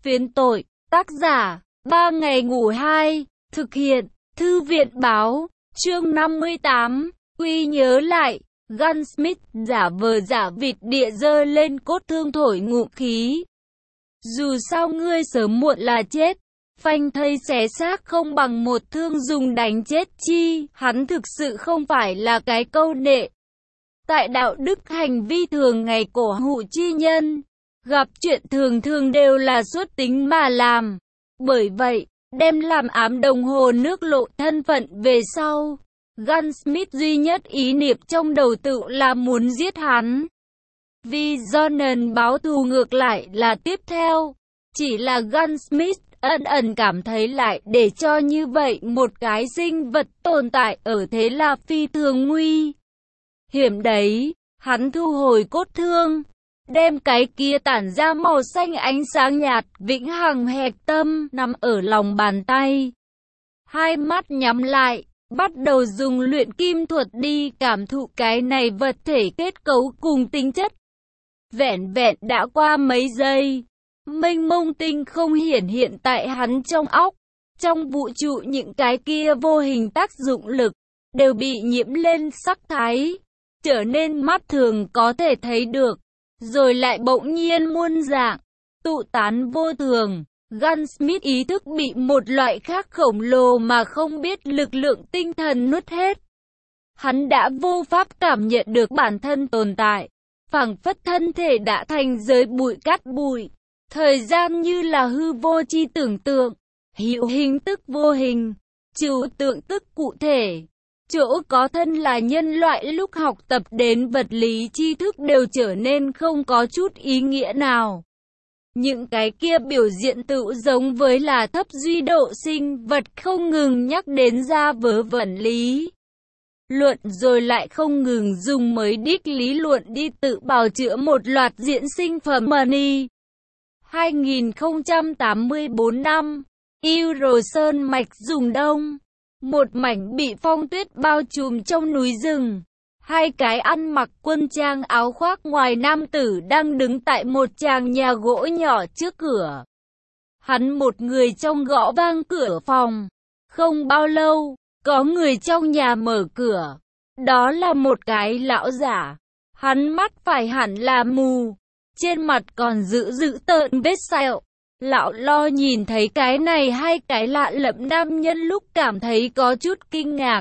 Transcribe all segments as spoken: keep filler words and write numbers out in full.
Phiến tội, tác giả, ba ngày ngủ hai, thực hiện, thư viện báo, chương năm mươi tám, Quy nhớ lại, Gunsmith giả vờ giả vịt địa giơ lên cốt thương thổi ngụm khí. Dù sao ngươi sớm muộn là chết, phanh thây xé xác không bằng một thương dùng đánh chết chi, hắn thực sự không phải là cái câu nệ. Tại đạo đức hành vi thường ngày cổ hủ chi nhân, gặp chuyện thường thường đều là xuất tính mà làm. Bởi vậy, đem làm ám đồng hồ nước lộ thân phận về sau, Gunsmith duy nhất ý niệm trong đầu tự là muốn giết hắn. Vì Jonan báo thù ngược lại là tiếp theo. Chỉ là Gunsmith ẩn ẩn cảm thấy lại để cho như vậy một cái sinh vật tồn tại ở thế là phi thường nguy hiểm đấy. Hắn thu hồi cốt thương, đem cái kia tản ra màu xanh ánh sáng nhạt vĩnh hằng hạch tâm nằm ở lòng bàn tay. Hai mắt nhắm lại, bắt đầu dùng luyện kim thuật đi cảm thụ cái này vật thể kết cấu cùng tính chất. Vẹn vẹn đã qua mấy giây, mênh mông tinh không hiển hiện tại hắn trong óc. Trong vũ trụ những cái kia vô hình tác dụng lực đều bị nhiễm lên sắc thái, trở nên mắt thường có thể thấy được, rồi lại bỗng nhiên muôn dạng, tụ tán vô thường. Gunsmith ý thức bị một loại khác khổng lồ mà không biết lực lượng tinh thần nuốt hết. Hắn đã vô pháp cảm nhận được bản thân tồn tại, phảng phất thân thể đã thành giới bụi cát bụi. Thời gian như là hư vô chi tưởng tượng, hữu hình tức vô hình, trừu tượng tức cụ thể. Chỗ có thân là nhân loại lúc học tập đến vật lý tri thức đều trở nên không có chút ý nghĩa nào. Những cái kia biểu diện tự giống với là thấp duy độ sinh vật không ngừng nhắc đến ra vớ vẩn lý luận, rồi lại không ngừng dùng mới đích lý luận đi tự bào chữa một loạt diễn sinh phẩm money. hai nghìn không trăm tám mươi tư năm, yêu rồi sơn mạch dùng đông. Một mảnh bị phong tuyết bao trùm trong núi rừng. Hai cái ăn mặc quân trang áo khoác ngoài nam tử đang đứng tại một tràng nhà gỗ nhỏ trước cửa. Hắn một người trong gõ vang cửa phòng. Không bao lâu, có người trong nhà mở cửa. Đó là một cái lão giả. Hắn mắt phải hẳn là mù, trên mặt còn giữ giữ tợn vết sẹo. Lão lo nhìn thấy cái này hai cái lạ lẫm nam nhân lúc cảm thấy có chút kinh ngạc.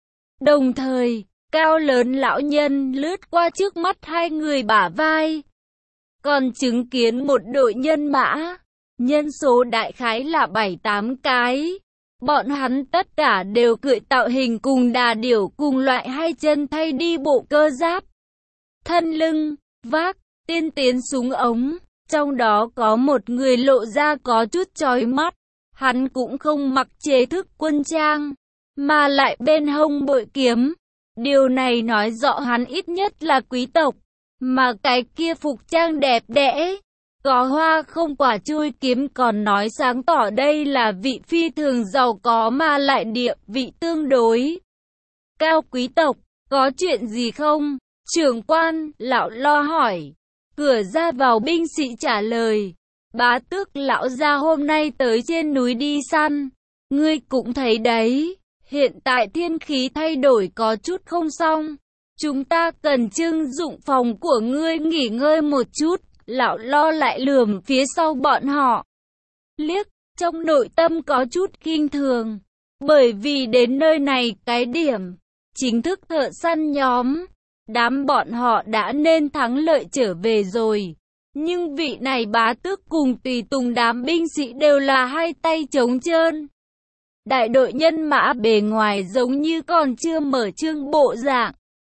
Đồng thời, cao lớn lão nhân lướt qua trước mắt hai người bả vai. Còn chứng kiến một đội nhân mã, nhân số đại khái là bảy tám cái. Bọn hắn tất cả đều cưỡi tạo hình cùng đà điểu cùng loại hai chân thay đi bộ cơ giáp. Thân lưng, vác, tiên tiến súng ống. Trong đó có một người lộ ra có chút chói mắt. Hắn cũng không mặc chế thức quân trang, mà lại bên hông bội kiếm. Điều này nói rõ hắn ít nhất là quý tộc. Mà cái kia phục trang đẹp đẽ, có hoa không quả chui kiếm còn nói sáng tỏ đây là vị phi thường giàu có mà lại địa vị tương đối cao quý tộc. Có chuyện gì không? Trưởng quan, lão lo hỏi. Cửa ra vào binh sĩ trả lời. Bá tước lão gia hôm nay tới trên núi đi săn. Ngươi cũng thấy đấy. Hiện tại thiên khí thay đổi có chút không xong. Chúng ta cần trưng dụng phòng của ngươi nghỉ ngơi một chút. Lão lo lại lườm phía sau bọn họ. Liếc, trong nội tâm có chút kinh thường. Bởi vì đến nơi này cái điểm chính thức thợ săn nhóm, đám bọn họ đã nên thắng lợi trở về rồi. Nhưng vị này bá tước cùng tùy tùng đám binh sĩ đều là hai tay trống trơn. Đại đội nhân mã bề ngoài giống như còn chưa mở trương bộ dạng.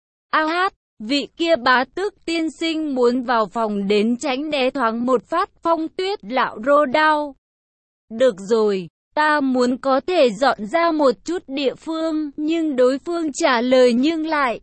A hát, vị kia bá tước tiên sinh muốn vào phòng đến tránh né thoáng một phát phong tuyết lão rô đao. Được rồi, ta muốn có thể dọn ra một chút địa phương, nhưng đối phương trả lời nhưng lại.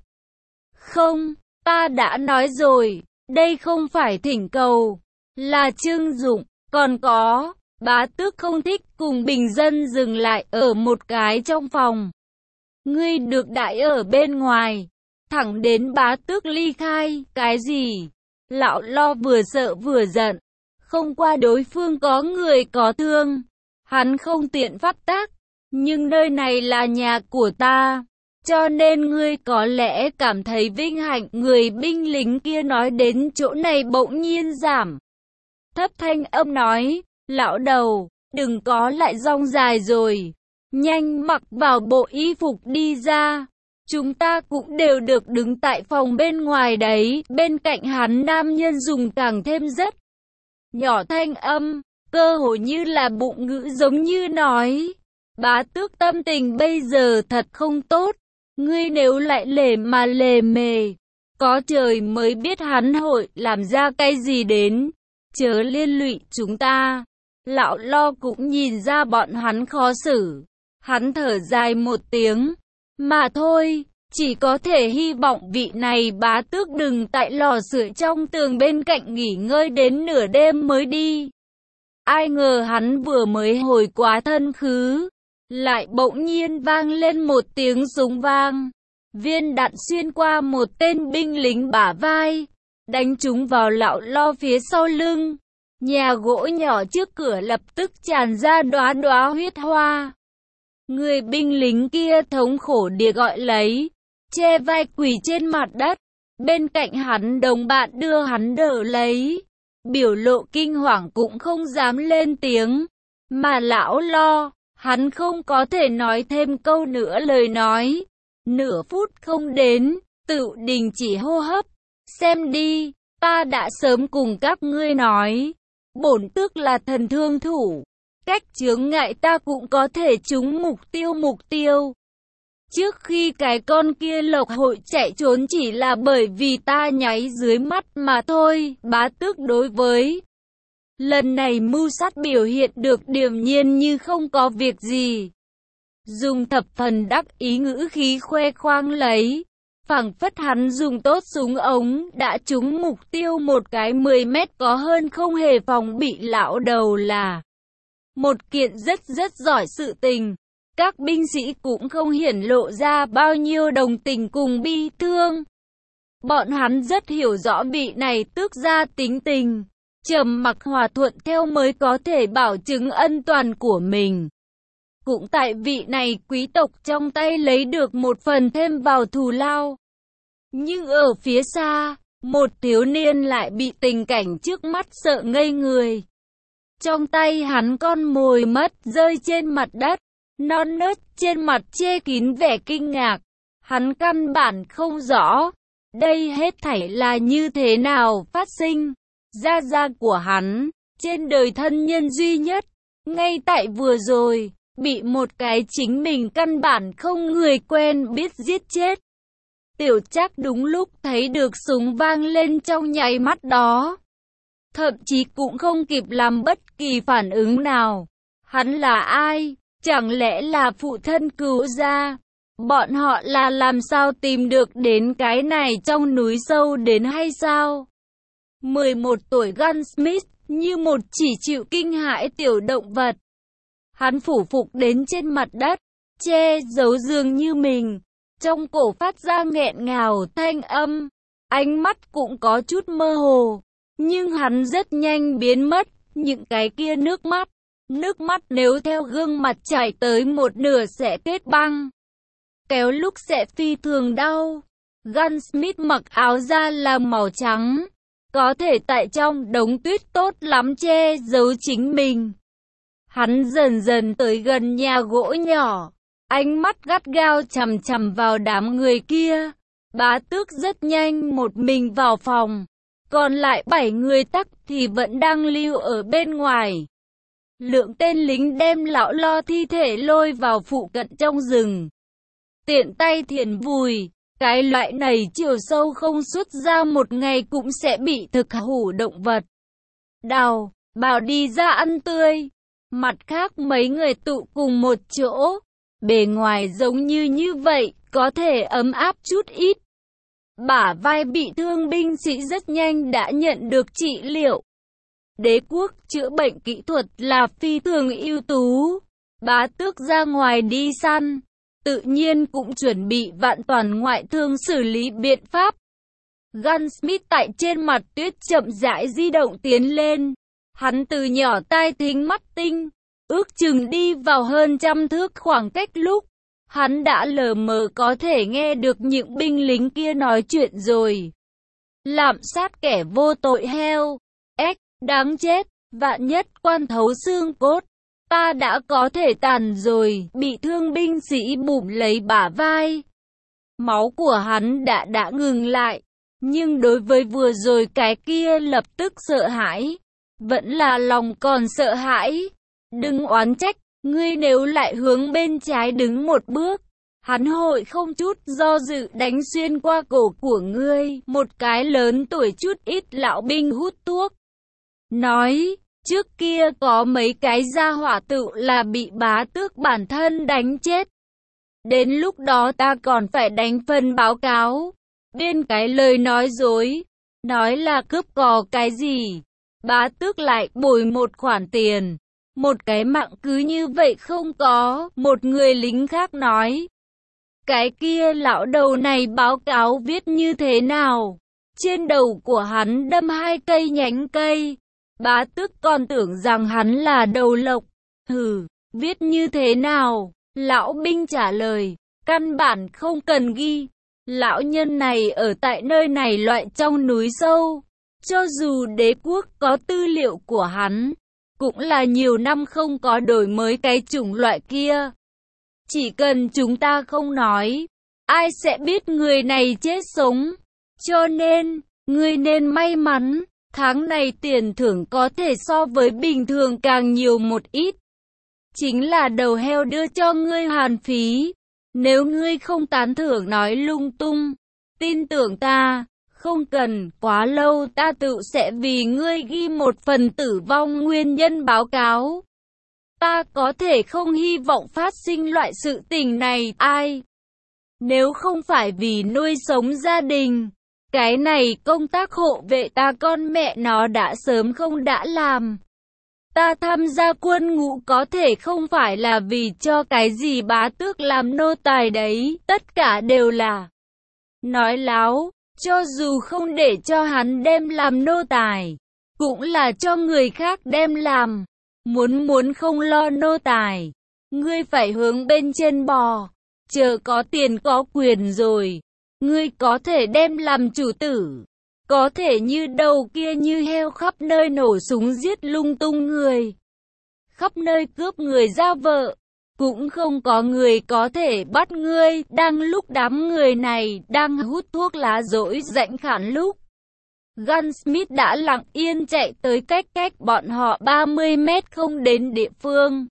Không, ta đã nói rồi, đây không phải thỉnh cầu, là trưng dụng. Còn có, bá tước không thích cùng bình dân dừng lại ở một cái trong phòng. Ngươi được đãi ở bên ngoài, thẳng đến bá tước ly khai. Cái gì? Lão lo vừa sợ vừa giận. không qua đối phương có người có thương. Hắn không tiện phát tác, nhưng nơi này là nhà của ta, cho nên ngươi có lẽ cảm thấy vinh hạnh. Người binh lính kia nói đến chỗ này bỗng nhiên giảm thấp thanh âm nói, lão đầu, đừng có lại rong dài rồi, nhanh mặc vào bộ y phục đi ra. Chúng ta cũng đều được đứng tại phòng bên ngoài đấy. Bên cạnh hắn nam nhân dùng càng thêm rất nhỏ thanh âm, cơ hồ như là bụng ngữ giống như nói, bá tước tâm tình bây giờ thật không tốt, ngươi nếu lại lề mà lề mề, có trời mới biết hắn hội làm ra cái gì đến, chớ liên lụy chúng ta. Lão Lo cũng nhìn ra bọn hắn khó xử, hắn thở dài một tiếng, mà thôi, chỉ có thể hy vọng vị này bá tước đừng tại lò sưởi trong tường bên cạnh nghỉ ngơi đến nửa đêm mới đi. Ai ngờ hắn vừa mới hồi quá thân khứ, lại bỗng nhiên vang lên một tiếng súng vang. Viên đạn xuyên qua một tên binh lính bả vai, đánh trúng vào lão Lo phía sau lưng. Nhà gỗ nhỏ trước cửa lập tức tràn ra đóa đóa huyết hoa. Người binh lính kia thống khổ địa gọi lấy, che vai quỳ trên mặt đất. Bên cạnh hắn đồng bạn đưa hắn đỡ lấy, biểu lộ kinh hoàng cũng không dám lên tiếng. Mà lão Lo, hắn không có thể nói thêm câu nữa lời nói. Nửa phút không đến, tự đình chỉ hô hấp. Xem đi, ta đã sớm cùng các ngươi nói, bổn tước là thần thương thủ, cách chướng ngại ta cũng có thể trúng mục tiêu mục tiêu. Trước khi cái con kia lộc hội chạy trốn chỉ là bởi vì ta nháy dưới mắt mà thôi. Bá tước đối với lần này mưu sát biểu hiện được điềm nhiên như không có việc gì, dùng thập phần đắc ý ngữ khí khoe khoang lấy, phảng phất hắn dùng tốt súng ống đã trúng mục tiêu một cái mười mét có hơn, không hề phòng bị. Lão đầu là một kiện rất rất giỏi sự tình. Các binh sĩ cũng không hiển lộ ra bao nhiêu đồng tình cùng bi thương. Bọn hắn rất hiểu rõ vị này tước gia tính tình, trầm mặc hòa thuận theo mới có thể bảo chứng ân toàn của mình. Cũng tại vị này quý tộc trong tay lấy được một phần thêm vào thù lao. Nhưng ở phía xa, một thiếu niên lại bị tình cảnh trước mắt sợ ngây người. Trong tay hắn con mồi mất rơi trên mặt đất, non nớt trên mặt che kín vẻ kinh ngạc. Hắn căn bản không rõ, đây hết thảy là như thế nào phát sinh. Gia gia của hắn, trên đời thân nhân duy nhất, ngay tại vừa rồi, bị một cái chính mình căn bản không người quen biết giết chết. Tiểu Trác đúng lúc thấy được súng vang lên trong nháy mắt đó, thậm chí cũng không kịp làm bất kỳ phản ứng nào. Hắn là ai? Chẳng lẽ là phụ thân cứu gia? Bọn họ là làm sao tìm được đến cái này trong núi sâu đến hay sao? mười một tuổi Gunsmith như một chỉ chịu kinh hãi tiểu động vật. Hắn phủ phục đến trên mặt đất, che giấu dường như mình. Trong cổ phát ra nghẹn ngào thanh âm, ánh mắt cũng có chút mơ hồ. Nhưng hắn rất nhanh biến mất, những cái kia nước mắt. Nước mắt nếu theo gương mặt chảy tới một nửa sẽ kết băng, kéo lúc sẽ phi thường đau. Gunsmith mặc áo da là màu trắng, có thể tại trong đống tuyết tốt lắm che giấu chính mình. Hắn dần dần tới gần nhà gỗ nhỏ, ánh mắt gắt gao chằm chằm vào đám người kia. Bá tước rất nhanh một mình vào phòng, còn lại bảy người tắc thì vẫn đang lưu ở bên ngoài. Lượng tên lính đem lão Lo thi thể lôi vào phụ cận trong rừng, tiện tay thiền vùi. Cái loại này chiều sâu không xuất ra một ngày cũng sẽ bị thực hủ động vật đào, bảo đi ra ăn tươi. Mặt khác mấy người tụ cùng một chỗ, bề ngoài giống như như vậy, có thể ấm áp chút ít. Bả vai bị thương binh sĩ rất nhanh đã nhận được trị liệu. Đế quốc chữa bệnh kỹ thuật là phi thường ưu tú. Bá tước ra ngoài đi săn, tự nhiên cũng chuẩn bị vạn toàn ngoại thương xử lý biện pháp. Gunsmith tại trên mặt tuyết chậm rãi di động tiến lên, Hắn từ nhỏ tai thính mắt tinh, ước chừng đi vào hơn trăm thước khoảng cách lúc. Hắn đã lờ mờ có thể nghe được những binh lính kia nói chuyện rồi. Lạm sát kẻ vô tội heo, ếch, đáng chết, vạn nhất quan thấu xương cốt. Ta đã có thể tàn rồi, bị thương binh sĩ bụm lấy bả vai. Máu của hắn đã đã ngừng lại, nhưng đối với vừa rồi cái kia lập tức sợ hãi. Vẫn là lòng còn sợ hãi. Đừng oán trách, ngươi nếu lại hướng bên trái đứng một bước, hắn hội không chút do dự đánh xuyên qua cổ của ngươi. Một cái lớn tuổi chút ít lão binh hút thuốc nói, trước kia có mấy cái gia hỏa tự là bị bá tước bản thân đánh chết. Đến lúc đó ta còn phải đánh phần báo cáo, biên cái lời nói dối, nói là cướp cò cái gì. Bá tước lại bồi một khoản tiền, một cái mạng cứ như vậy không có. Một người lính khác nói, cái kia lão đầu này báo cáo viết như thế nào? Trên đầu của hắn đâm hai cây nhánh cây. Bá tước còn tưởng rằng hắn là đầu lộc. Hừ, viết như thế nào? Lão binh trả lời, căn bản không cần ghi. Lão nhân này ở tại nơi này loại trong núi sâu. Cho dù đế quốc có tư liệu của hắn, cũng là nhiều năm không có đổi mới cái chủng loại kia. Chỉ cần chúng ta không nói, ai sẽ biết người này chết sống. Cho nên, ngươi nên may mắn, tháng này tiền thưởng có thể so với bình thường càng nhiều một ít. Chính là đầu heo đưa cho ngươi hoàn phí. Nếu ngươi không tán thưởng nói lung tung, tin tưởng ta, không cần quá lâu ta tự sẽ vì ngươi ghi một phần tử vong nguyên nhân báo cáo. Ta có thể không hy vọng phát sinh loại sự tình này. Ai? Nếu không phải vì nuôi sống gia đình, cái này công tác hộ vệ ta con mẹ nó đã sớm không đã làm. Ta tham gia quân ngũ có thể không phải là vì cho cái gì bá tước làm nô tài đấy, tất cả đều là nói láo. Cho dù không để cho hắn đem làm nô tài, cũng là cho người khác đem làm. Muốn muốn không lo nô tài, ngươi phải hướng bên trên bò. Chờ có tiền có quyền rồi, ngươi có thể đem làm chủ tử. Có thể như đầu kia như heo khắp nơi nổ súng giết lung tung người, khắp nơi cướp người ra vợ. Cũng không có người có thể bắt ngươi. Đang lúc đám người này đang hút thuốc lá dỗi rãnh khản lúc, Gunsmith đã lặng yên chạy tới cách cách bọn họ ba mươi mét không đến địa phương.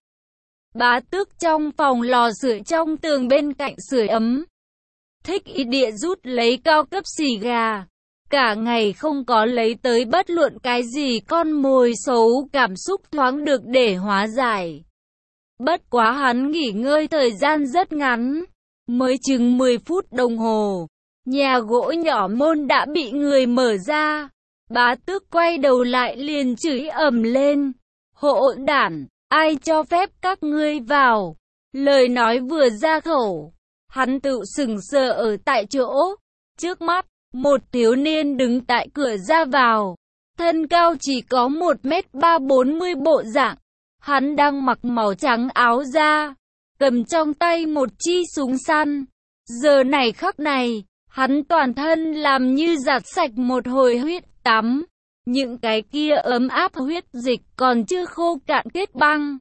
Bá tước trong phòng lò sưởi trong tường bên cạnh sưởi ấm, thích ý địa rút lấy cao cấp xì gà. Cả ngày không có lấy tới bất luận cái gì con mồi xấu, cảm xúc thoáng được để hóa giải. Bất quá hắn nghỉ ngơi thời gian rất ngắn, mới chừng mười phút đồng hồ. Nhà gỗ nhỏ môn đã bị người mở ra. Bá tước quay đầu lại liền chửi ầm lên, hỗn đản, ai cho phép các ngươi vào? Lời nói vừa ra khẩu, hắn tự sững sờ ở tại chỗ. Trước mắt, một thiếu niên đứng tại cửa ra vào, thân cao chỉ có một mét ba bốn mươi bộ dạng. Hắn đang mặc màu trắng áo da, cầm trong tay một chi súng săn. Giờ này khắc này, hắn toàn thân làm như giặt sạch một hồi huyết tắm. Những cái kia ấm áp huyết dịch còn chưa khô cạn kết băng.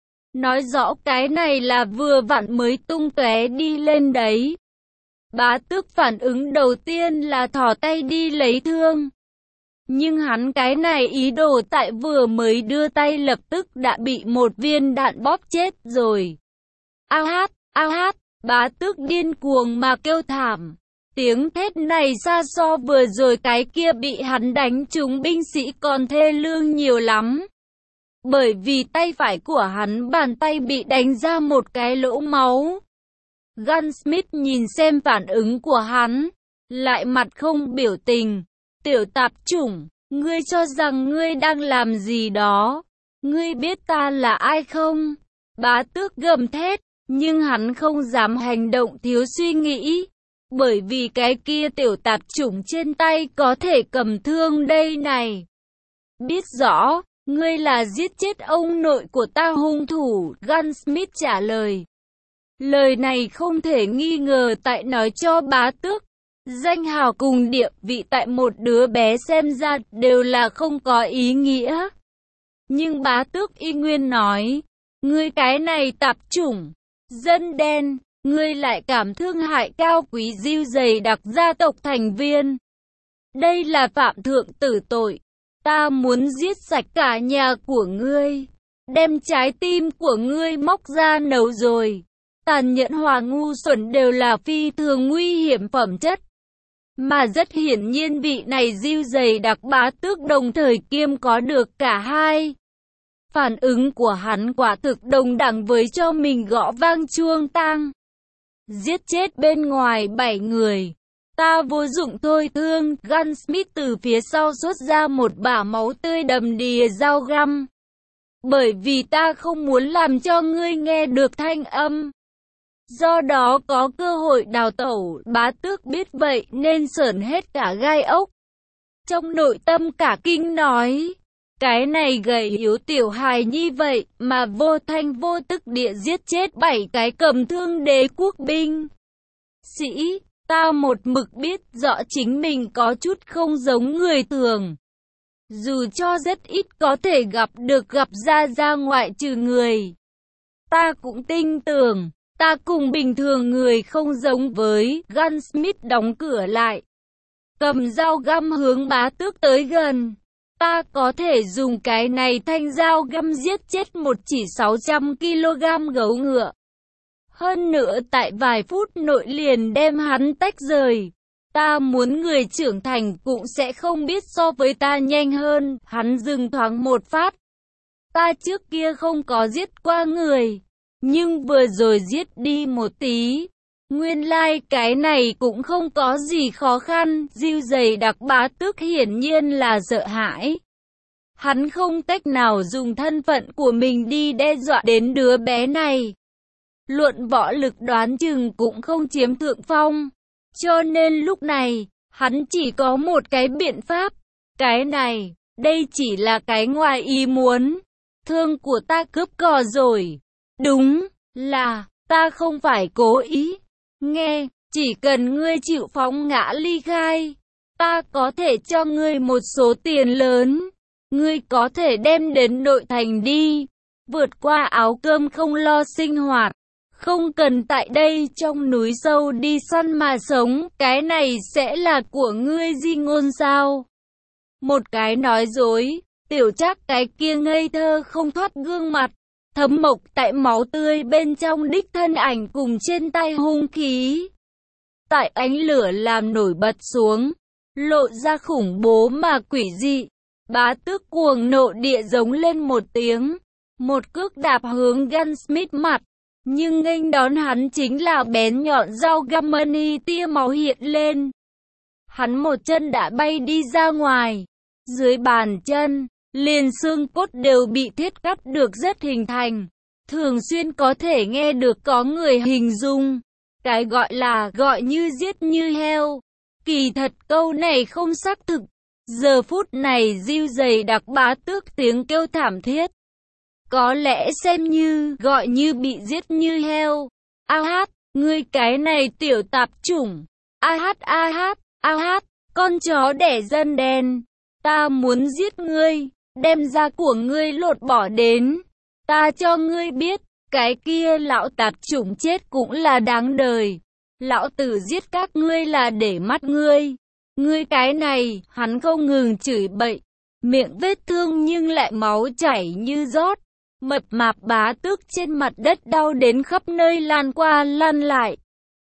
Nói rõ cái này là vừa vặn mới tung tóe đi lên đấy. Bá tước phản ứng đầu tiên là thò tay đi lấy thương. Nhưng hắn cái này ý đồ tại vừa mới đưa tay lập tức đã bị một viên đạn bóp chết rồi. A hát, a hát, bá tước điên cuồng mà kêu thảm. Tiếng thét này xa so vừa rồi cái kia bị hắn đánh trúng binh sĩ còn thê lương nhiều lắm. Bởi vì tay phải của hắn bàn tay bị đánh ra một cái lỗ máu. Gunsmith nhìn xem phản ứng của hắn, lại mặt không biểu tình. Tiểu tạp chủng, ngươi cho rằng ngươi đang làm gì đó? Ngươi biết ta là ai không? Bá tước gầm thét, nhưng hắn không dám hành động thiếu suy nghĩ. Bởi vì cái kia tiểu tạp chủng trên tay có thể cầm thương đây này. Biết rõ, Ngươi là giết chết ông nội của ta hung thủ, Gunsmith trả lời. Lời này không thể nghi ngờ tại nói cho bá tước. Danh hào cùng địa vị tại một đứa bé xem ra đều là không có ý nghĩa. Nhưng bá tước y nguyên nói, ngươi cái này tạp chủng, dân đen, ngươi lại cảm thương hại cao quý diêu dày đặc gia tộc thành viên. Đây là phạm thượng tử tội. Ta muốn giết sạch cả nhà của ngươi, đem trái tim của ngươi móc ra nấu rồi. Tàn nhẫn hòa ngu xuẩn đều là phi thường nguy hiểm phẩm chất. Mà rất hiển nhiên vị này diêu dày đặc bá tước đồng thời kiêm có được cả hai. Phản ứng của hắn quả thực đồng đẳng với cho mình gõ vang chuông tang. Giết chết bên ngoài bảy người. Ta vô dụng thôi thương, Gunsmith từ phía sau xuất ra một bả máu tươi đầm đìa dao găm. Bởi vì ta không muốn làm cho ngươi nghe được thanh âm. Do đó có cơ hội đào tẩu, bá tước biết vậy nên sởn hết cả gai ốc. Trong nội tâm cả kinh nói, cái này gầy yếu tiểu hài nhi vậy mà vô thanh vô tức địa giết chết bảy cái cầm thương đế quốc binh. Sĩ, ta một mực biết rõ chính mình có chút không giống người thường. Dù cho rất ít có thể gặp được gặp ra ra ngoại trừ người. Ta cũng tin tưởng. Ta cùng bình thường người không giống với, Gunsmith đóng cửa lại. Cầm dao găm hướng bá tước tới gần. Ta có thể dùng cái này thanh dao găm giết chết một chỉ sáu trăm ki lô gam gấu ngựa. Hơn nữa tại vài phút nội liền đem hắn tách rời. Ta muốn người trưởng thành cũng sẽ không biết so với ta nhanh hơn. Hắn dừng thoáng một phát. Ta trước kia không có giết qua người. Nhưng vừa rồi giết đi một tí. Nguyên lai like cái này cũng không có gì khó khăn. Diêu dày đặc bá tước hiển nhiên là sợ hãi. Hắn không cách nào dùng thân phận của mình đi đe dọa đến đứa bé này. Luận võ lực đoán chừng cũng không chiếm thượng phong. Cho nên lúc này, hắn chỉ có một cái biện pháp. Cái này, đây chỉ là cái ngoài ý muốn. Thương của ta cướp cò rồi. Đúng là, ta không phải cố ý. Nghe, chỉ cần ngươi chịu phóng ngã ly khai, ta có thể cho ngươi một số tiền lớn. Ngươi có thể đem đến nội thành đi, vượt qua áo cơm không lo sinh hoạt. Không cần tại đây trong núi sâu đi săn mà sống, cái này sẽ là của ngươi di ngôn sao? Một cái nói dối, tiểu Trác cái kia ngây thơ không thoát gương mặt. Thấm mộc tại máu tươi bên trong đích thân ảnh cùng trên tay hung khí. Tại ánh lửa làm nổi bật xuống, lộ ra khủng bố mà quỷ dị. Bá tước cuồng nộ địa giống lên một tiếng, một cước đạp hướng Gunsmith mặt. Nhưng nghênh đón hắn chính là bén nhọn dao găm mani tia máu hiện lên. Hắn một chân đã bay đi ra ngoài, dưới bàn chân. Liền xương cốt đều bị thiết cắt được rất hình thành. Thường xuyên có thể nghe được có người hình dung. Cái gọi là gọi như giết như heo. Kỳ thật câu này không xác thực. Giờ phút này diêu dày đặc bá tước tiếng kêu thảm thiết. Có lẽ xem như gọi như bị giết như heo. A hát, ngươi cái này tiểu tạp chủng. A hát a hát, a hát, con chó đẻ dân đen. Ta muốn giết ngươi. Đem da của ngươi lột bỏ đến. Ta cho ngươi biết, cái kia lão tạp chủng chết cũng là đáng đời. Lão tử giết các ngươi là để mắt ngươi. Ngươi cái này, hắn không ngừng chửi bậy. Miệng vết thương nhưng lại máu chảy như rót. Mập mạp bá tước trên mặt đất đau đến khắp nơi lan qua lan lại.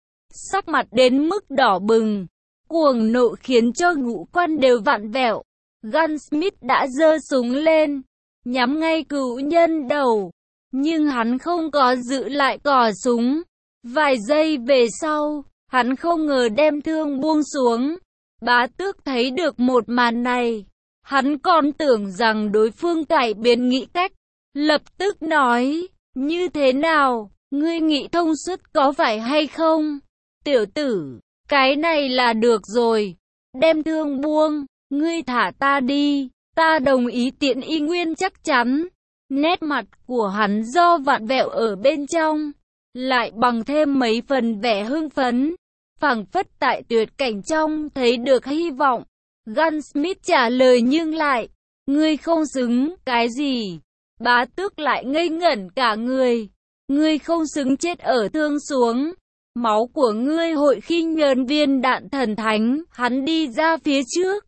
Sắc mặt đến mức đỏ bừng. Cuồng nộ khiến cho ngũ quan đều vặn vẹo. Gunsmith đã giơ súng lên, nhắm ngay cửu nhân đầu, nhưng hắn không có giữ lại cò súng. Vài giây về sau, hắn không ngờ đem thương buông xuống. Bá tước thấy được một màn này, hắn còn tưởng rằng đối phương cải biến nghĩ cách, lập tức nói, như thế nào, ngươi nghĩ thông suốt có phải hay không? Tiểu tử, cái này là được rồi, đem thương buông. Ngươi thả ta đi, Ta đồng ý tiện y nguyên chắc chắn. Nét mặt của hắn do vặn vẹo ở bên trong, lại bằng thêm mấy phần vẻ hưng phấn, phảng phất tại tuyệt cảnh trong thấy được hy vọng. Gunsmith trả lời nhưng lại, ngươi không xứng, cái gì? Bá tước lại ngây ngẩn cả người. Ngươi không xứng chết ở thương xuống. Máu của ngươi hội khinh nhờn viên đạn thần thánh. Hắn đi ra phía trước,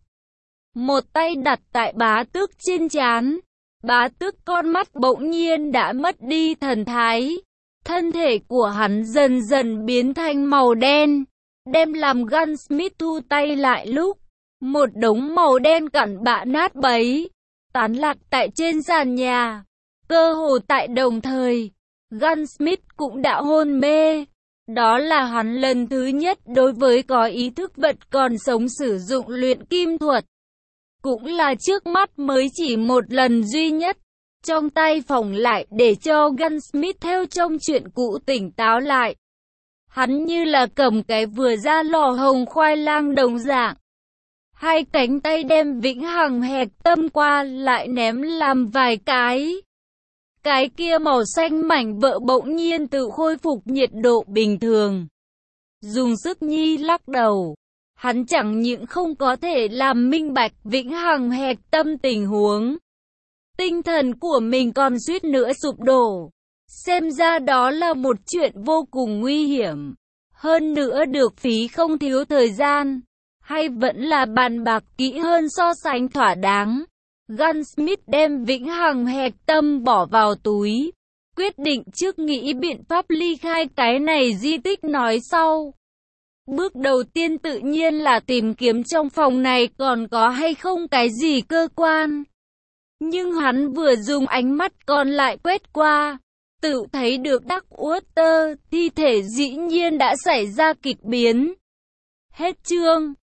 một tay đặt tại bá tước trên trán. Bá tước con mắt bỗng nhiên đã mất đi thần thái. Thân thể của hắn dần dần biến thành màu đen. Đem làm Gunsmith thu tay lại lúc, một đống màu đen cặn bã nát bấy, tán lạc tại trên sàn nhà. Cơ hồ tại đồng thời, Gunsmith cũng đã hôn mê. Đó là hắn lần thứ nhất đối với có ý thức vật còn sống sử dụng luyện kim thuật. Cũng là trước mắt mới chỉ một lần duy nhất. Trong tay phỏng lại để cho Gunsmith theo trong chuyện cũ tỉnh táo lại. Hắn như là cầm cái vừa ra lò hồng khoai lang đồng dạng. Hai cánh tay đem vĩnh hằng hẹp tâm qua lại ném làm vài cái. Cái kia màu xanh mảnh vỡ bỗng nhiên tự khôi phục nhiệt độ bình thường. Dùng sức nhi lắc đầu. Hắn chẳng những không có thể làm minh bạch vĩnh hằng hẹp tâm tình huống. Tinh thần của mình còn suýt nữa sụp đổ. Xem ra đó là một chuyện vô cùng nguy hiểm. Hơn nữa được phí không thiếu thời gian. Hay vẫn là bàn bạc kỹ hơn so sánh thỏa đáng. Gunsmith đem vĩnh hằng hẹp tâm bỏ vào túi. Quyết định trước nghĩ biện pháp ly khai cái này di tích nói sau. Bước đầu tiên tự nhiên là tìm kiếm trong phòng này còn có hay không cái gì cơ quan. Nhưng hắn vừa dùng ánh mắt còn lại quét qua, tự thấy được Darkwater, thi thể dĩ nhiên đã xảy ra kịch biến. Hết chương.